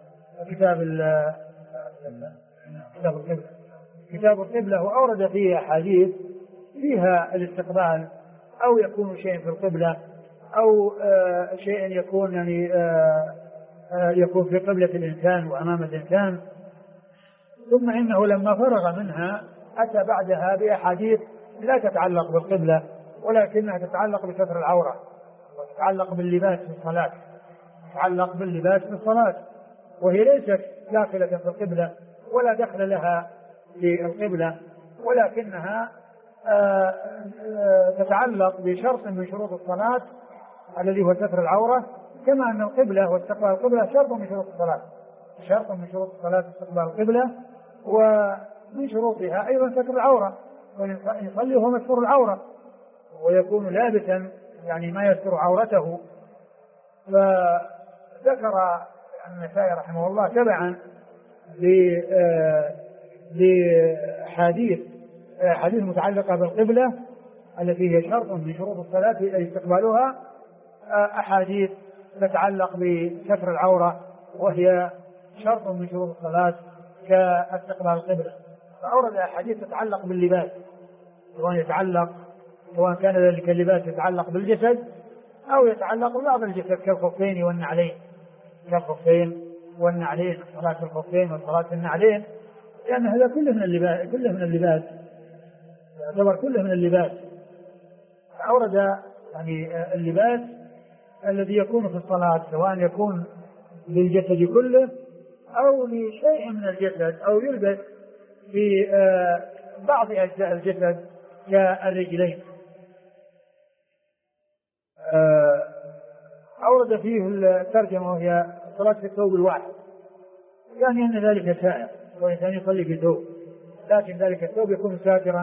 كتاب القبلة، وأورد فيه أحاديث فيها الاستقبال، أو يكون شيء في القبلة، أو شيء يكون يعني يكون في قبلة الإنسان وأمام الإنسان. ثم إنه لما فرغ منها أتى بعدها بأحاديث لا تتعلق بالقبلة، ولكنها تتعلق بستر العورة، وتتعلق باللباس في الصلاة، تتعلق باللباس في الصلاة، وهي ليست داخلة في القبلة ولا دخل لها في القبلة، ولكنها تتعلق بشرط من شروط الصلاة الذي هو ستر العورة، كما أن القبلة واستقبال القبلة شرط من شروط الصلاة، شرط من شروط الصلاة استقبال القبلة، ومن شروطها أيضا ستر العورة، ويصلي وهو مستر العورة ويكون لابسا يعني ما يستر عورته. فذكر النسائي رحمه الله تبعا لحديث متعلقة بالقبلة التي هي شرط من شروط الصلاة أي استقبالها، أحاديث تتعلق بستر العورة وهي شرط من شروط الصلاة كاستقبال القبلة. فأورد أحاديث تتعلق باللباس، سواء كان ذلك اللباس يتعلق بالجسد أو يتعلق ببعض الجسد كالخفين والنعلين، صلاة الخفين وصلاة النعلين، لأن هذا كله من اللباس يعتبر كله من اللباس. أورد يعني اللباس الذي يكون في الصلاة، سواء يكون للجسد كله أو لشيء من الجسد، أو يلبس في بعض أجزاء الجسد كالرجلين. أورد فيه الترجمة وهي صلاة في الثوب الواحد، يعني أن ذلك سائر، والإنسان يصلي بثوب، لكن ذلك الثوب يكون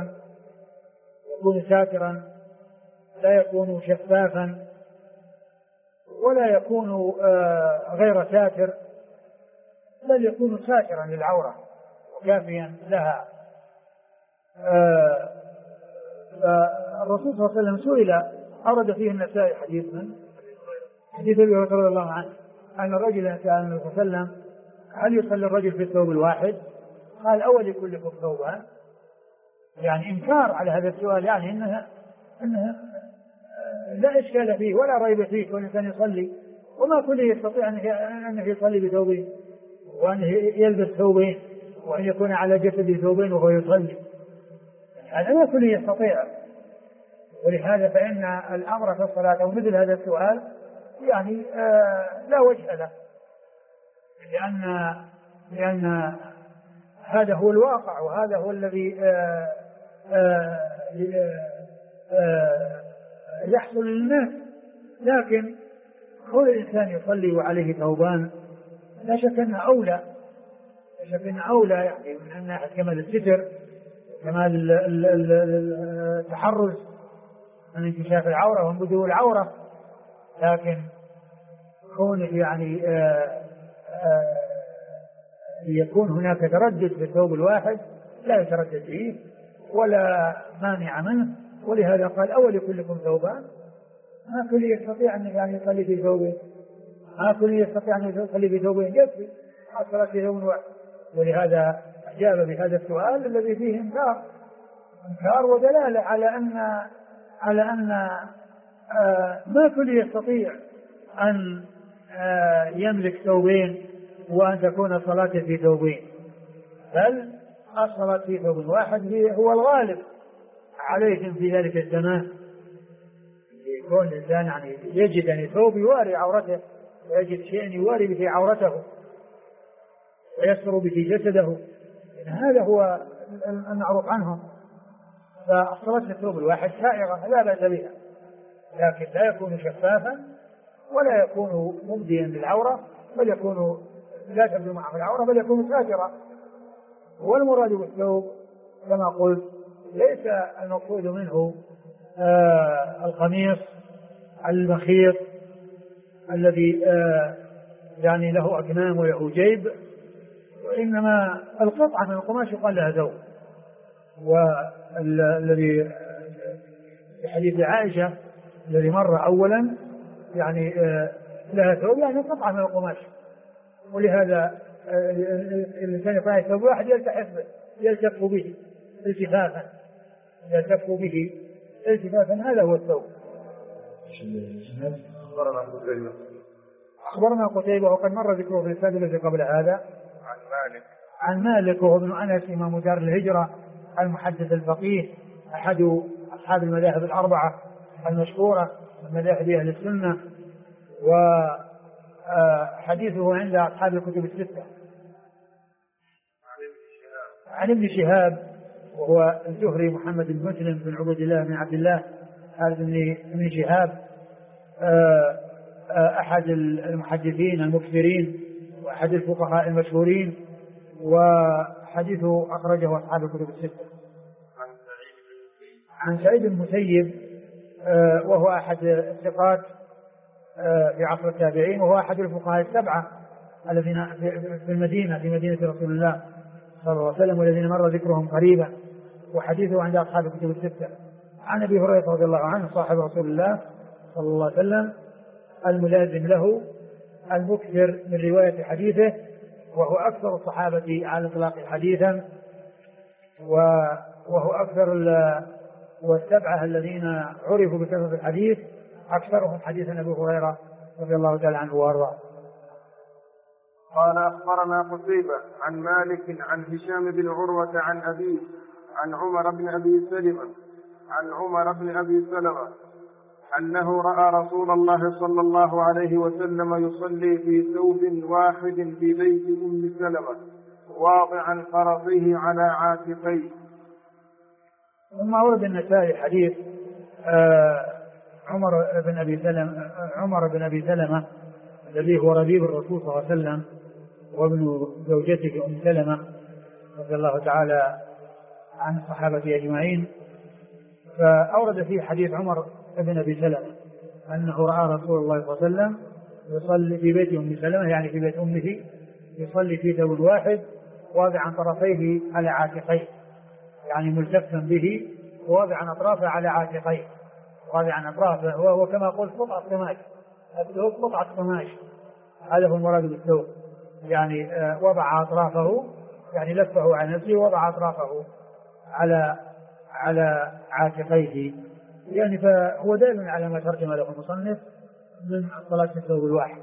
ساترا لا يكون شفافا ولا يكون غير ساتر، بل يكون ساترا للعورة وكافيا لها. الرسول صلى الله عليه وسلم سئل، أورد فيه النسائي حديث أبي هريرة رضي الله عنه أن الرجل سأل النبي صلى الله عليه وسلم هل يصلي الرجل في الثوب الواحد؟ قال أول لكلكم ثوبان، يعني إنكار على هذا السؤال، يعني إنه لا إشكال فيه ولا ريب فيه، كل إنسان يصلي وما كل يستطيع أنه يصلي بثوبين وأنه يلبس ثوبين وأن يكون على جسده ثوبين وهو يصلي، هذا ما كل يستطيع. ولهذا فإن الأمر في الصلاة أو مثل هذا السؤال يعني لا وجه له، لأن هذا هو الواقع وهذا هو الذي يحصل للناس. لكن كل الإنسان يصلي وعليه ثوبان لا شك أنه أولى، يعني من ناحية كمال الستر، كمال التحرز من انكشاف العورة وانبذول العورة. لكن كون يعني يكون هناك تردد في الثوب الواحد لا يتردد فيه ولا مانع منه، ولهذا قال أول كلكم ثوبان، ما كل يستطيع أن يعني يصلي في ثوبين، يكفي الصلاة في ثوب واحد. ولهذا أجاب بهذا السؤال الذي فيه إنكار ودلالة على أن ما كل يستطيع أن يملك ثوبين وأن تكون الصلاة في ثوبين، بل الصلاة في ثوب واحد هو الغالب عليهم في ذلك الزمان. يكون الإنسان يعني يجد أن ثوب يواري عورته ويجد شيء يواري به عورته ويستر به جسده، هذا هو المعروف عنهم. فالصلاة في الثوب الواحد سائغة لا بأس بها، لكن لا يكون شفافا ولا يكون مبديا للعورة، بل يكون لا تبدو معه العورة بل يكون ساترا. والمراد بالثوب كما قلت ليس المقصود منه القميص المخيط الذي يعني له أكمام وله جيب، وإنما القطعة من القماش يقال لها ثوب. والذي في حديث عائشة الذي مر أولا يعني لها ثوب يعني قطعة من القماش، ولهذا الإنسان يقرأ ثوب واحد يلتف به التفافا، هذا هو الثوب. أخبرنا قتيبة وقد مر ذكره في الإسناد الذي قبل هذا عن مالك وهو ابن أنس إمام دار الهجرة المحدث الفقيه أحد أصحاب المذاهب الأربعة المشهورة من مذاهب أهل السنة، وحديثه عند أصحاب الكتب الستة. عن ابن شهاب وهو الزهري محمد بن مسلم بن عبد الله بن عبد الله هذا ابن شهاب أحد المحدثين المكثرين وأحد الفقهاء المشهورين، وحديثه أخرجه أصحاب الكتب الستة. عن سعيد بن المسيب وهو أحد الثقات في عصر التابعين، وهو أحد الفقهاء السبعة الذين في المدينة في مدينة رسول الله صلى الله عليه وسلم والذين مر ذكرهم قريبا، وحديثه عند أصحاب الكتب الستة. عن أبي هريرة رضي الله عنه صاحب رسول الله صلى الله عليه وسلم الملازم له المكثر من رواية حديثه، وهو أكثر الصحابة على الإطلاق حديثا، وهو أكثر والسبعة الذين عرفوا بكثرة الحديث أكثرهم حديثا أبي هريرة رضي الله تعالى عنه وارضاه. قال أخبرنا قتيبة عن مالك عن هشام بن عروة عن أبيه عن عمر بن أبي سلمة أنه رأى رسول الله صلى الله عليه وسلم يصلي في ثوب واحد في بيت أم سلمة واضعا فرسه على عاتقيه. ثم ورد النسائي حديث عمر بن أبي سلمة الذي هو ربيب الرسول صلى الله عليه وسلم وابن زوجته أم سلمة رضي الله تعالى عن الصحابة أجمعين. فأورد فيه حديث عمر بن أبي سلمة أنه رأى رسول الله صلى الله عليه وسلم يصلي في بيت أم سلمة، يعني في بيت أمه، يصلي في ثوب واحد واضعا طرفيه على عاتقيه، يعني ملتفا به وواضعا أطرافه على عاتقيه، واضعا أطرافه، وهو كما قلت قطعة قماش، الثوب قطعة قماش، هذا هو المراد بالثوب، يعني وضع أطرافه، يعني لفه على نفسه ووضع أطرافه على عاتقيه، يعني فهو دائما على ما ترجم له المصنف من صلاة الثوب الواحد.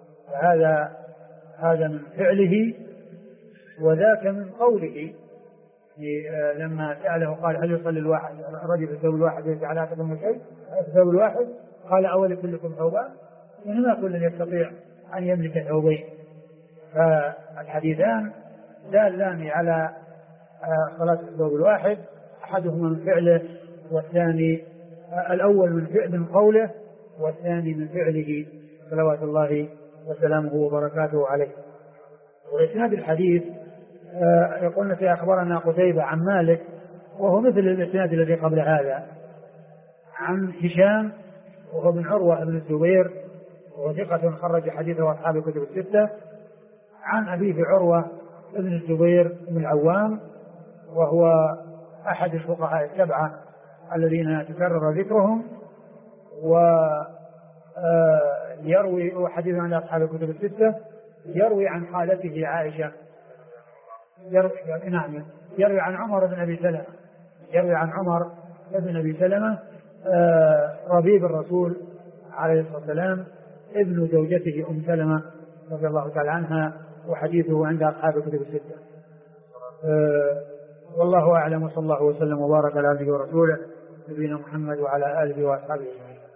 هذا من فعله، وذاك من قوله لما سأله قال هل يصلي الواحد الرجل في الثوب الواحد ليس على عاتقه شيء؟ الثوب الواحد قال أول كلكم ثوبان، يعني ما كل يستطيع أن يملك ثوبين. فالحديثان دالان على صلاة الثوب الواحد، أحدهما من فعله، والثاني الأول من قوله، والثاني من فعله صلوات الله وسلامه وبركاته عليه. وإسناد الحديث يقولون في أخبرنا قتيبة عن مالك، وهو مثل الإسناد الذي قبل هذا، عن هشام وهو بن عروة بن الزبير وهو ثقة خرج حديثه أصحاب الكتب الستة، عن أبيه عروة بن الزبير بن العوام، وهو أحد الفقهاء السبعة الذين تكرر ذكرهم، ويروي حديثا عن أصحاب الكتب الستة، يروي عن خالته عائشة، يروي عن عمر بن أبي سلمة، يروي عن عمر بن أبي سلمة ربيب الرسول عليه الصلاة والسلام، ابن زوجته أم سلمة رضي الله تعالى عنها، وحديثه عند أصحاب الكتب الستة. والله أعلم، وصلى الله وسلم وبارك على عبده ورسوله نبينا محمد وعلى آله وأصحابه أجمعين.